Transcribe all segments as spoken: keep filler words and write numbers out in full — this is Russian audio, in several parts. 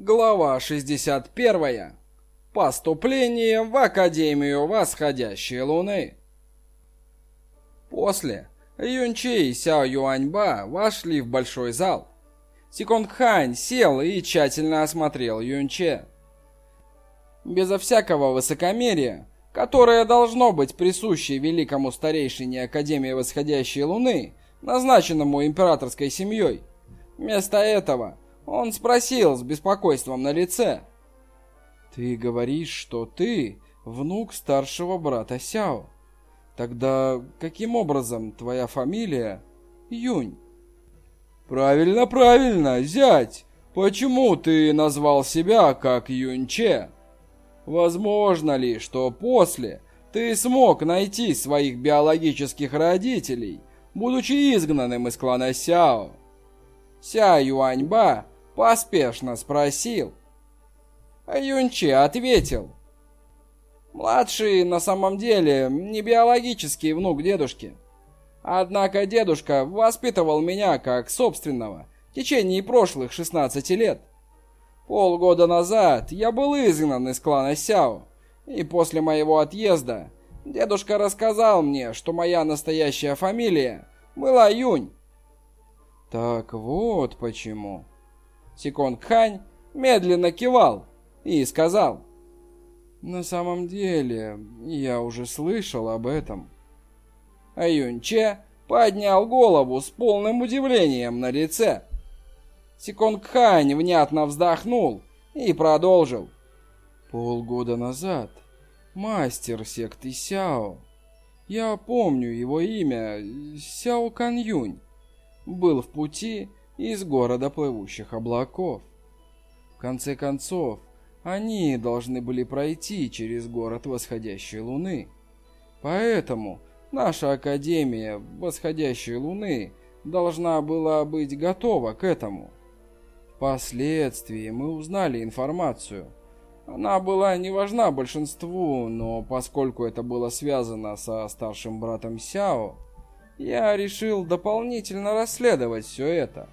Глава шестьдесят первая. Поступление в Академию Восходящей Луны. После Юнчи и Сяо Юаньба вошли в большой зал. Секунд Хань сел и тщательно осмотрел Юнче. Безо всякого высокомерия, которое должно быть присуще великому старейшине Академии Восходящей Луны, назначенному императорской семьей, вместо этого он спросил с беспокойством на лице: «Ты говоришь, что ты внук старшего брата Сяо. Тогда каким образом твоя фамилия Юнь?» «Правильно, правильно, зять. Почему ты назвал себя как Юньче? Возможно ли, что после ты смог найти своих биологических родителей, будучи изгнанным из клана Сяо?» Ся Юаньба поспешно спросил. А Юнчи ответил: «Младший на самом деле не биологический внук дедушки. Однако дедушка воспитывал меня как собственного в течение прошлых шестнадцати лет. Полгода назад я был изгнан из клана Сяо, и после моего отъезда дедушка рассказал мне, что моя настоящая фамилия была Юнь». «Так вот почему». Секунд Хань медленно кивал и сказал: «На самом деле, я уже слышал об этом». А Юньче поднял голову с полным удивлением на лице. Секунд Хань внятно вздохнул и продолжил: «Полгода назад мастер секты Сяо, я помню его имя, Сяо Кан Юнь, был в пути из города плывущих облаков. В конце концов, они должны были пройти через город восходящей луны. Поэтому наша Академия Восходящей Луны должна была быть готова к этому. Впоследствии мы узнали информацию. Она была не важна большинству, но поскольку это было связано со старшим братом Сяо, я решил дополнительно расследовать все это.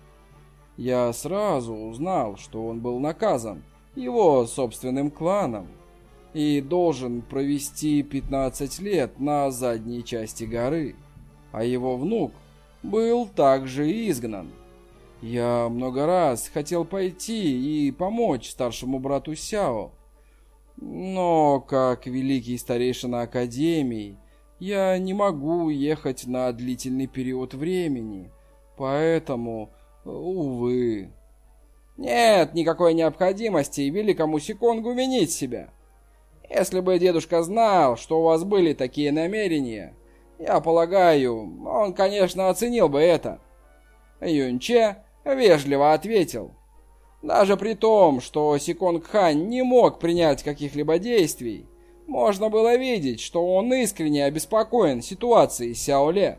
Я сразу узнал, что он был наказан его собственным кланом и должен провести пятнадцать лет на задней части горы, а его внук был также изгнан. Я много раз хотел пойти и помочь старшему брату Сяо, но как великий старейшина Академии я не могу ехать на длительный период времени, поэтому, увы». «Нет никакой необходимости великому Сиконгу винить себя. Если бы дедушка знал, что у вас были такие намерения, я полагаю, он, конечно, оценил бы это». Юньче вежливо ответил. Даже при том, что Секунд Хань не мог принять каких-либо действий, можно было видеть, что он искренне обеспокоен ситуацией Сяо Ле.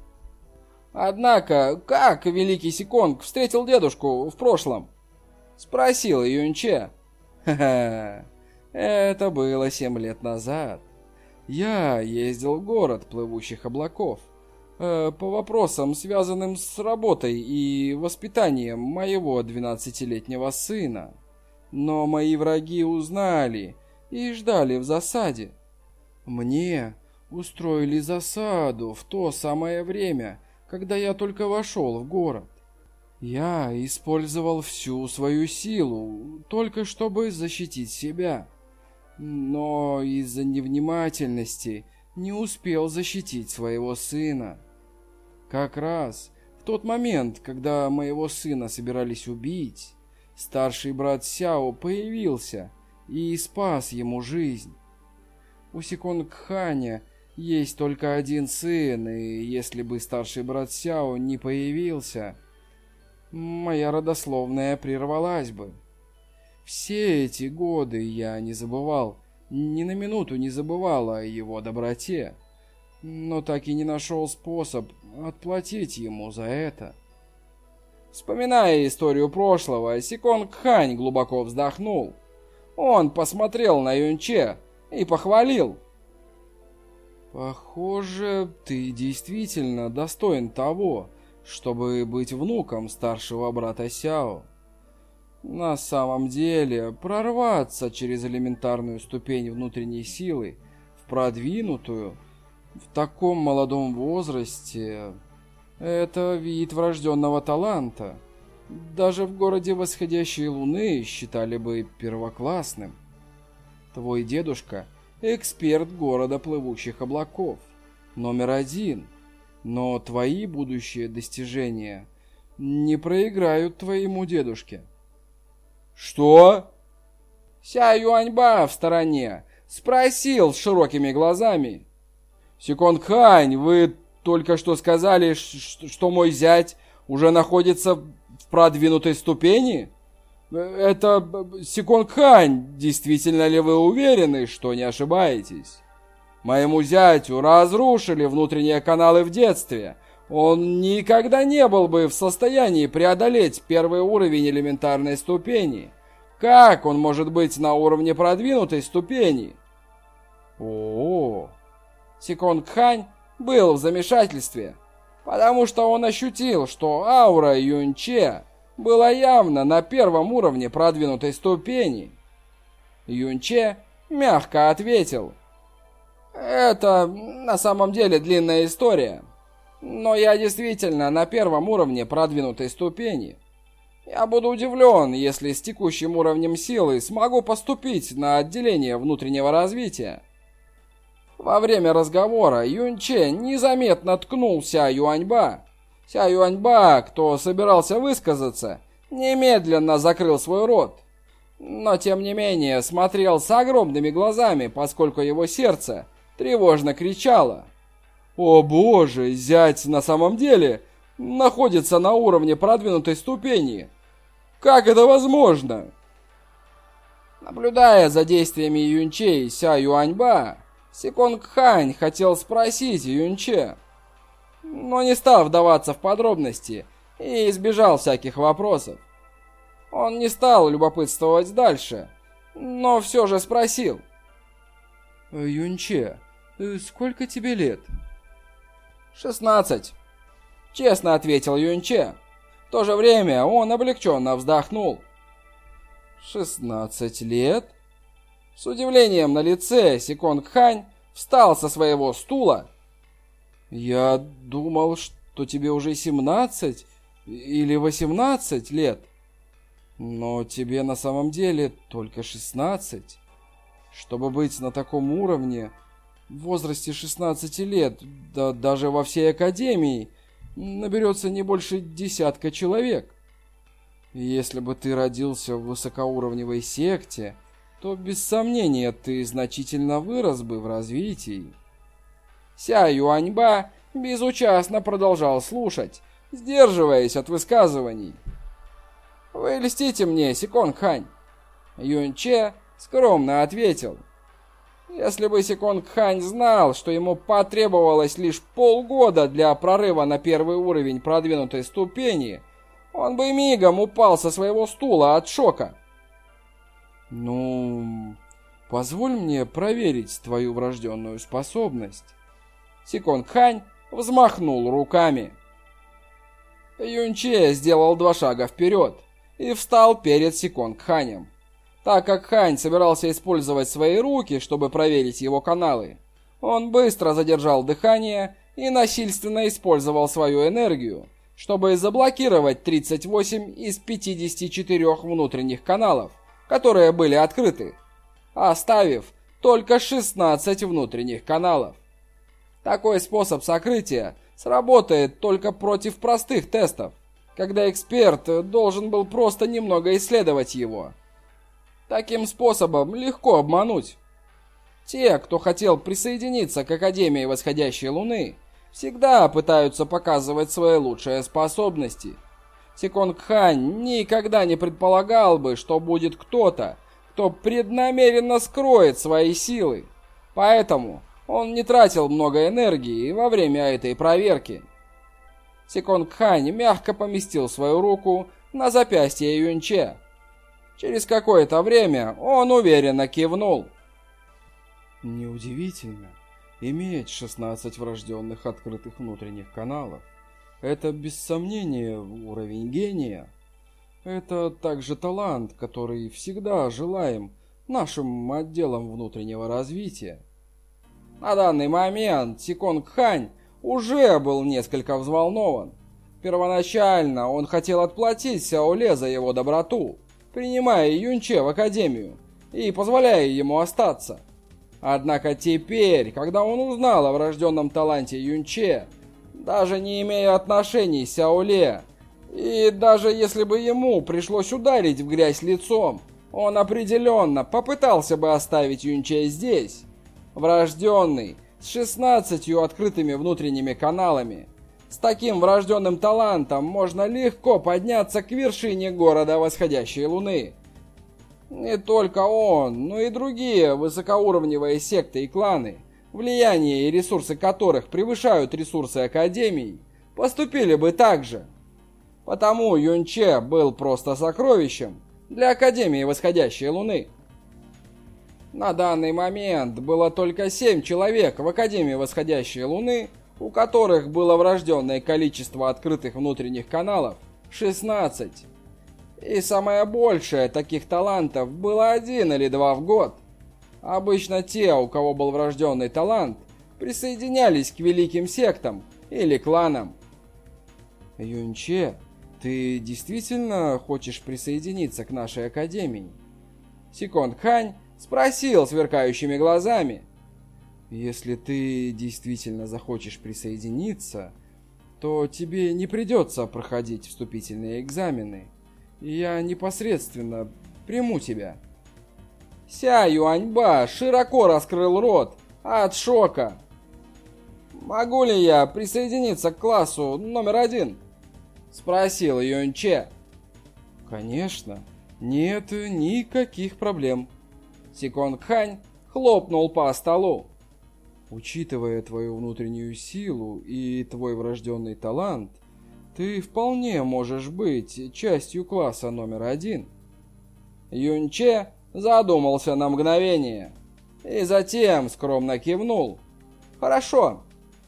«Однако, как великий Сиконг встретил дедушку в прошлом?» — спросил Юньче. «Ха-ха, это было семь лет назад. Я ездил в город плывущих облаков э, по вопросам, связанным с работой и воспитанием моего двенадцатилетнего сына. Но мои враги узнали и ждали в засаде. Мне устроили засаду в то самое время, когда я только вошел в город. Я использовал всю свою силу, только чтобы защитить себя, но из-за невнимательности не успел защитить своего сына. Как раз в тот момент, когда моего сына собирались убить, старший брат Сяо появился и спас ему жизнь. У Секунд Ханя есть только один сын, и если бы старший брат Сяо не появился, моя родословная прервалась бы. Все эти годы я не забывал, ни на минуту не забывал о его доброте, но так и не нашел способ отплатить ему за это». Вспоминая историю прошлого, Секунд Хань глубоко вздохнул. Он посмотрел на Юньче и похвалил. «Похоже, ты действительно достоин того, чтобы быть внуком старшего брата Сяо. На самом деле, прорваться через элементарную ступень внутренней силы в продвинутую в таком молодом возрасте — это вид врожденного таланта. Даже в городе восходящей луны считали бы первоклассным. Твой дедушка — эксперт города плывущих облаков, номер один, но твои будущие достижения не проиграют твоему дедушке. Что? Ся Юаньба в стороне спросил с широкими глазами. Секонд-хань, вы только что сказали, что мой зять уже находится в продвинутой ступени? Это Секонд-хань, действительно ли вы уверены, что не ошибаетесь? Моему зятю разрушили внутренние каналы в детстве. Он никогда не был бы в состоянии преодолеть первый уровень элементарной ступени. Как он может быть на уровне продвинутой ступени? О-о-о. Секонд-хань был в замешательстве, потому что он ощутил, что аура Юньче была явно на первом уровне продвинутой ступени. Юньче мягко ответил: «Это на самом деле длинная история, но я действительно на первом уровне продвинутой ступени. Я буду удивлен, если с текущим уровнем силы смогу поступить на отделение внутреннего развития». Во время разговора Юньче незаметно ткнулся Юаньба. Ся Юаньба, кто собирался высказаться, немедленно закрыл свой рот. Но тем не менее смотрел с огромными глазами, поскольку его сердце тревожно кричало: «О боже, зять на самом деле находится на уровне продвинутой ступени! Как это возможно?» Наблюдая за действиями Юньче и Ся Юаньба, Секонд-хань хотел спросить Юньче, но не стал вдаваться в подробности и избежал всяких вопросов. Он не стал любопытствовать дальше, но все же спросил: «Юньче, сколько тебе лет?» «Шестнадцать», — честно ответил Юньче. В то же время он облегченно вздохнул. «Шестнадцать лет?» С удивлением на лице Секонд-хань встал со своего стула. «Я думал, что тебе уже семнадцать или восемнадцать лет, но тебе на самом деле только шестнадцать. Чтобы быть на таком уровне в возрасте шестнадцати лет, да даже во всей академии, наберется не больше десятка человек. Если бы ты родился в высокоуровневой секте, то без сомнения ты значительно вырос бы в развитии». Ся Юаньба безучастно продолжал слушать, сдерживаясь от высказываний. «Вы льстите мне, Секонд-хань», — Юньче скромно ответил. Если бы Секонд-хань знал, что ему потребовалось лишь полгода для прорыва на первый уровень продвинутой ступени, он бы мигом упал со своего стула от шока. «Ну, позволь мне проверить твою врожденную способность». Секонд-хань взмахнул руками. Юньче сделал два шага вперед и встал перед Секонд-ханем. Так как Хань собирался использовать свои руки, чтобы проверить его каналы, он быстро задержал дыхание и насильственно использовал свою энергию, чтобы заблокировать тридцать восемь из пятидесяти четырёх внутренних каналов, которые были открыты, оставив только шестнадцать внутренних каналов. Такой способ сокрытия сработает только против простых тестов, когда эксперт должен был просто немного исследовать его. Таким способом легко обмануть. Те, кто хотел присоединиться к Академии Восходящей Луны, всегда пытаются показывать свои лучшие способности. Секонд-хань никогда не предполагал бы, что будет кто-то, кто преднамеренно скроет свои силы. Поэтому он не тратил много энергии во время этой проверки. Секонд-хань мягко поместил свою руку на запястье Юньче. Через какое-то время он уверенно кивнул. Неудивительно иметь шестнадцать врожденных открытых внутренних каналов. Это без сомнения уровень гения. Это также талант, который всегда желаем нашим отделам внутреннего развития. На данный момент Секонг Хань уже был несколько взволнован. Первоначально он хотел отплатить Сяоле за его доброту, принимая Юнче в академию и позволяя ему остаться. Однако теперь, когда он узнал о врожденном таланте Юнче, даже не имея отношений с Сяоле, и даже если бы ему пришлось ударить в грязь лицом, он определенно попытался бы оставить Юнче здесь. Врожденный, с шестнадцатью открытыми внутренними каналами. С таким врожденным талантом можно легко подняться к вершине города восходящей луны. Не только он, но и другие высокоуровневые секты и кланы, влияние и ресурсы которых превышают ресурсы Академий, поступили бы так же. Потому Юнче был просто сокровищем для Академии восходящей луны. На данный момент было только семь человек в Академии восходящей луны, у которых было врожденное количество открытых внутренних каналов – шестнадцать. И самое большее таких талантов было один или два в год. Обычно те, у кого был врожденный талант, присоединялись к великим сектам или кланам. Юнче, ты действительно хочешь присоединиться к нашей академии? Секонг Хань спросил сверкающими глазами. Если ты действительно захочешь присоединиться, то тебе не придется проходить вступительные экзамены. Я непосредственно приму тебя. Ся Юаньба широко раскрыл рот от шока. Могу ли я присоединиться к классу номер один? Спросил Юнче. Конечно, нет никаких проблем. Секонг Хань хлопнул по столу. Учитывая твою внутреннюю силу и твой врожденный талант, ты вполне можешь быть частью класса номер один. Юнче задумался на мгновение и затем скромно кивнул. Хорошо.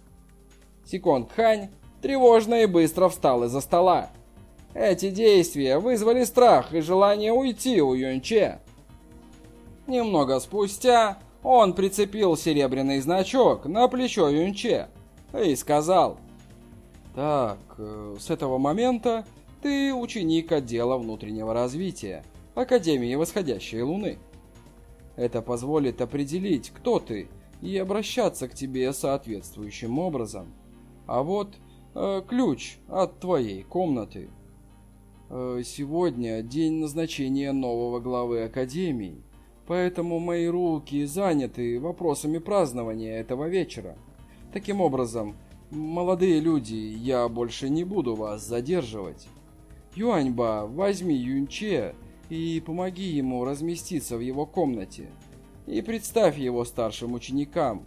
Секонг Хань тревожно и быстро встал из-за стола. Эти действия вызвали страх и желание уйти у Юнче. Немного спустя он прицепил серебряный значок на плечо Юнче и сказал: «Так, с этого момента ты ученик отдела внутреннего развития Академии восходящей луны. Это позволит определить, кто ты, и обращаться к тебе соответствующим образом. А вот э, ключ от твоей комнаты. Э, сегодня день назначения нового главы Академии. Поэтому мои руки заняты вопросами празднования этого вечера. Таким образом, молодые люди, я больше не буду вас задерживать. Юаньба, возьми Юнче и помоги ему разместиться в его комнате. И представь его старшим ученикам.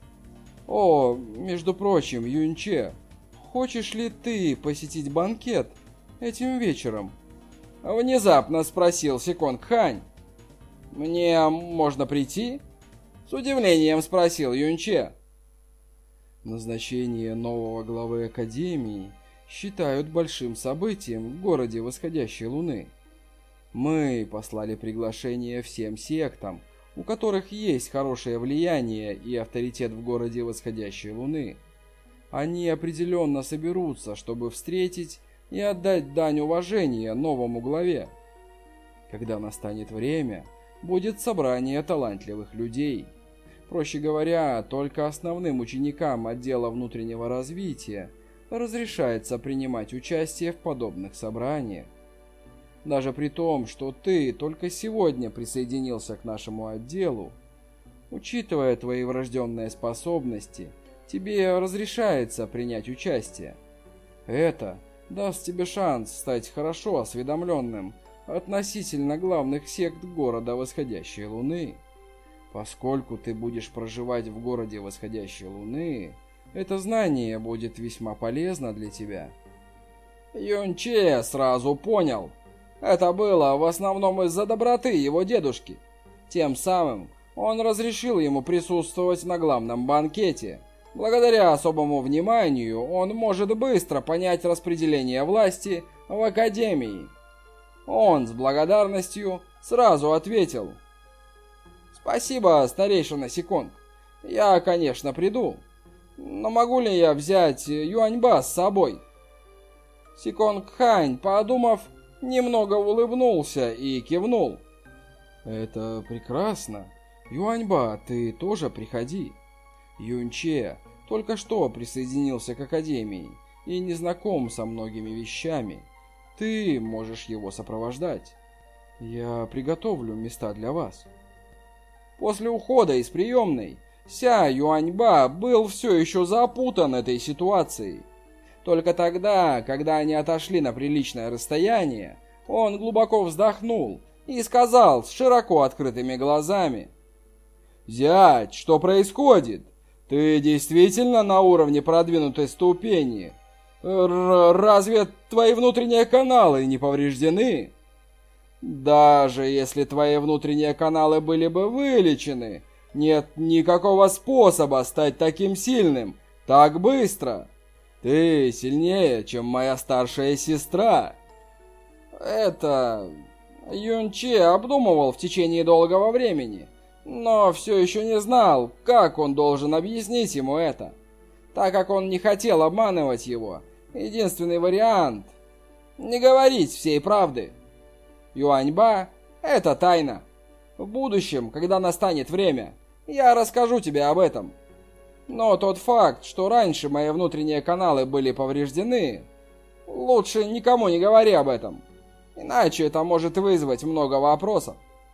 О, между прочим, Юнче, хочешь ли ты посетить банкет этим вечером? Внезапно спросил Секонг Хань. «Мне можно прийти?» С удивлением спросил Юнче. Назначение нового главы Академии считают большим событием в городе восходящей луны. Мы послали приглашение всем сектам, у которых есть хорошее влияние и авторитет в городе восходящей луны. Они определенно соберутся, чтобы встретить и отдать дань уважения новому главе. Когда настанет время, будет собрание талантливых людей. Проще говоря, только основным ученикам отдела внутреннего развития разрешается принимать участие в подобных собраниях. Даже при том, что ты только сегодня присоединился к нашему отделу, учитывая твои врожденные способности, тебе разрешается принять участие. Это даст тебе шанс стать хорошо осведомленным относительно главных сект города восходящей луны. Поскольку ты будешь проживать в городе восходящей луны, это знание будет весьма полезно для тебя. Юнче сразу понял. Это было в основном из-за доброты его дедушки. Тем самым он разрешил ему присутствовать на главном банкете. Благодаря особому вниманию он может быстро понять распределение власти в Академии. он с благодарностью сразу ответил: «Спасибо, старейшина Секонг. Я, конечно, приду. Но могу ли я взять Юаньба с собой?» Секонг Хань, подумав, немного улыбнулся и кивнул. «Это прекрасно. Юаньба, ты тоже приходи. Юньче только что присоединился к Академии и не знаком со многими вещами. Ты можешь его сопровождать. Я приготовлю места для вас». После ухода из приемной Ся Юаньба был все еще запутан этой ситуацией. Только тогда, когда они отошли на приличное расстояние, он глубоко вздохнул и сказал с широко открытыми глазами: «Зять, что происходит? Ты действительно на уровне продвинутой ступени? Р- разве твои внутренние каналы не повреждены? Даже если твои внутренние каналы были бы вылечены, нет никакого способа стать таким сильным так быстро. Ты сильнее, чем моя старшая сестра». Это Юньче обдумывал в течение долгого времени, но все еще не знал, как он должен объяснить ему это. Так как он не хотел обманывать его, единственный вариант — не говорить всей правды. Юаньба — это тайна. В будущем, когда настанет время, я расскажу тебе об этом. Но тот факт, что раньше мои внутренние каналы были повреждены, лучше никому не говори об этом. Иначе это может вызвать много вопросов.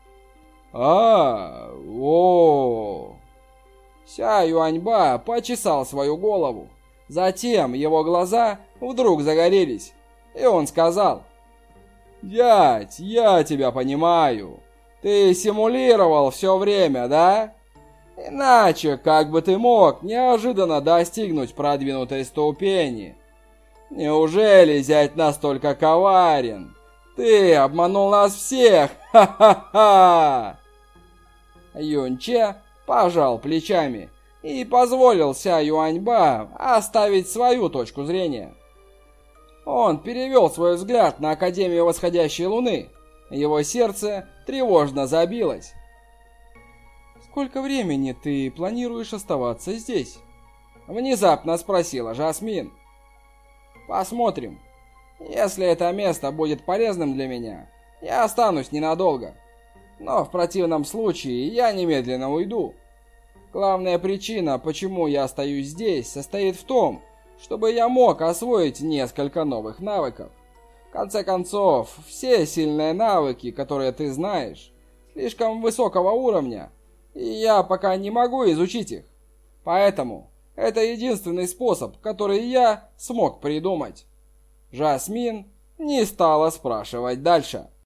А, о. Ся Юаньба почесал свою голову. Затем его глаза вдруг загорелись, и он сказал: «Дядь, я тебя понимаю. Ты симулировал все время, да? Иначе как бы ты мог неожиданно достигнуть продвинутой ступени? Неужели зять настолько коварен? Ты обманул нас всех! Ха-ха-ха!» Юньче пожал плечами и позволил Ся Юаньба оставить свою точку зрения. Он перевел свой взгляд на Академию Восходящей Луны. Его сердце тревожно забилось. «Сколько времени ты планируешь оставаться здесь?» Внезапно спросила Жасмин. «Посмотрим. Если это место будет полезным для меня, я останусь ненадолго. Но в противном случае я немедленно уйду. Главная причина, почему я остаюсь здесь, состоит в том, чтобы я мог освоить несколько новых навыков. В конце концов, все сильные навыки, которые ты знаешь, слишком высокого уровня, и я пока не могу изучить их. Поэтому это единственный способ, который я смог придумать». Жасмин не стала спрашивать дальше.